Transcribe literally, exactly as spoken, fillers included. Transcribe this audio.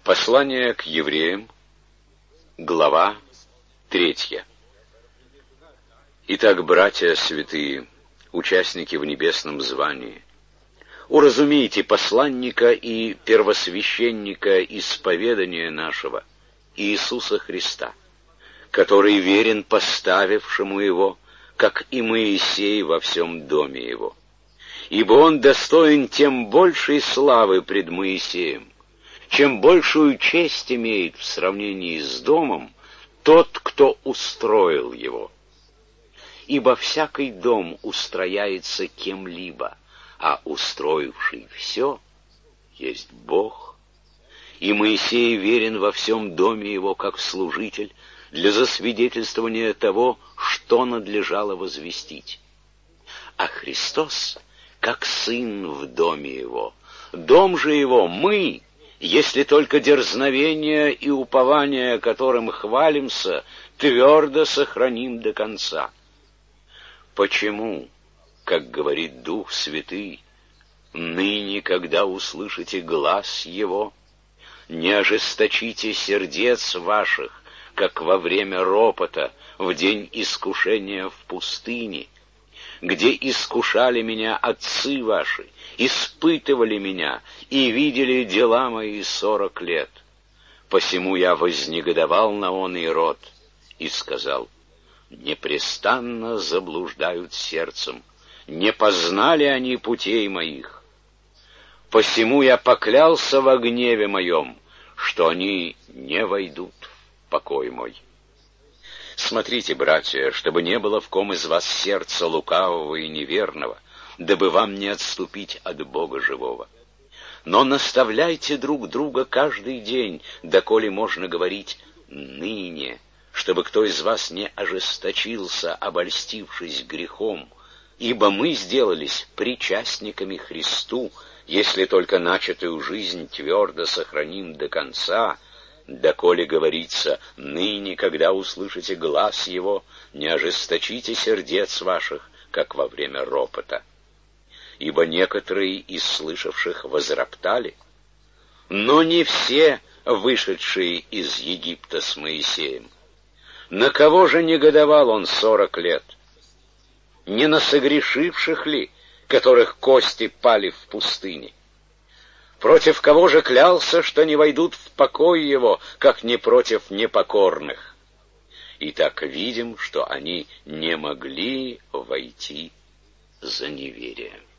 Послание к евреям, глава третья. Итак, братья святые, участники в небесном звании, уразумейте посланника и первосвященника исповедания нашего, Иисуса Христа, который верен поставившему его, как и Моисей во всем доме его. Ибо он достоин тем большей славы пред Моисеем, чем большую честь имеет в сравнении с домом тот, кто устроил его. Ибо всякий дом устрояется кем-либо, а устроивший все есть Бог. И Моисей верен во всем доме его, как служитель, для засвидетельствования того, что надлежало возвестить. А Христос, как сын в доме его, дом же его мы, если только дерзновение и упование, которым хвалимся, твердо сохраним до конца. Почему, как говорит Дух Святый, ныне, когда услышите глас Его, не ожесточите сердец ваших, как во время ропота, в день искушения в пустыне, где искушали меня отцы ваши, испытывали меня и видели дела мои сорок лет. Посему я вознегодовал на оный род и сказал: непрестанно заблуждают сердцем, не познали они путей моих. Посему я поклялся во гневе моем, что они не войдут в покой мой. Смотрите, братья, чтобы не было в ком из вас сердца лукавого и неверного, дабы вам не отступить от Бога живого. Но наставляйте друг друга каждый день, доколе можно говорить «ныне», чтобы кто из вас не ожесточился, обольстившись грехом, ибо мы сделались причастниками Христу, если только начатую жизнь твердо сохраним до конца, доколе говорится: ныне, когда услышите глас его, не ожесточите сердец ваших, как во время ропота. Ибо некоторые из слышавших возроптали, но не все вышедшие из Египта с Моисеем. На кого же негодовал он сорок лет? Не на согрешивших ли, которых кости пали в пустыне? Против кого же клялся, что не войдут в покой его, как не против непокорных? Итак, видим, что они не могли войти за неверие.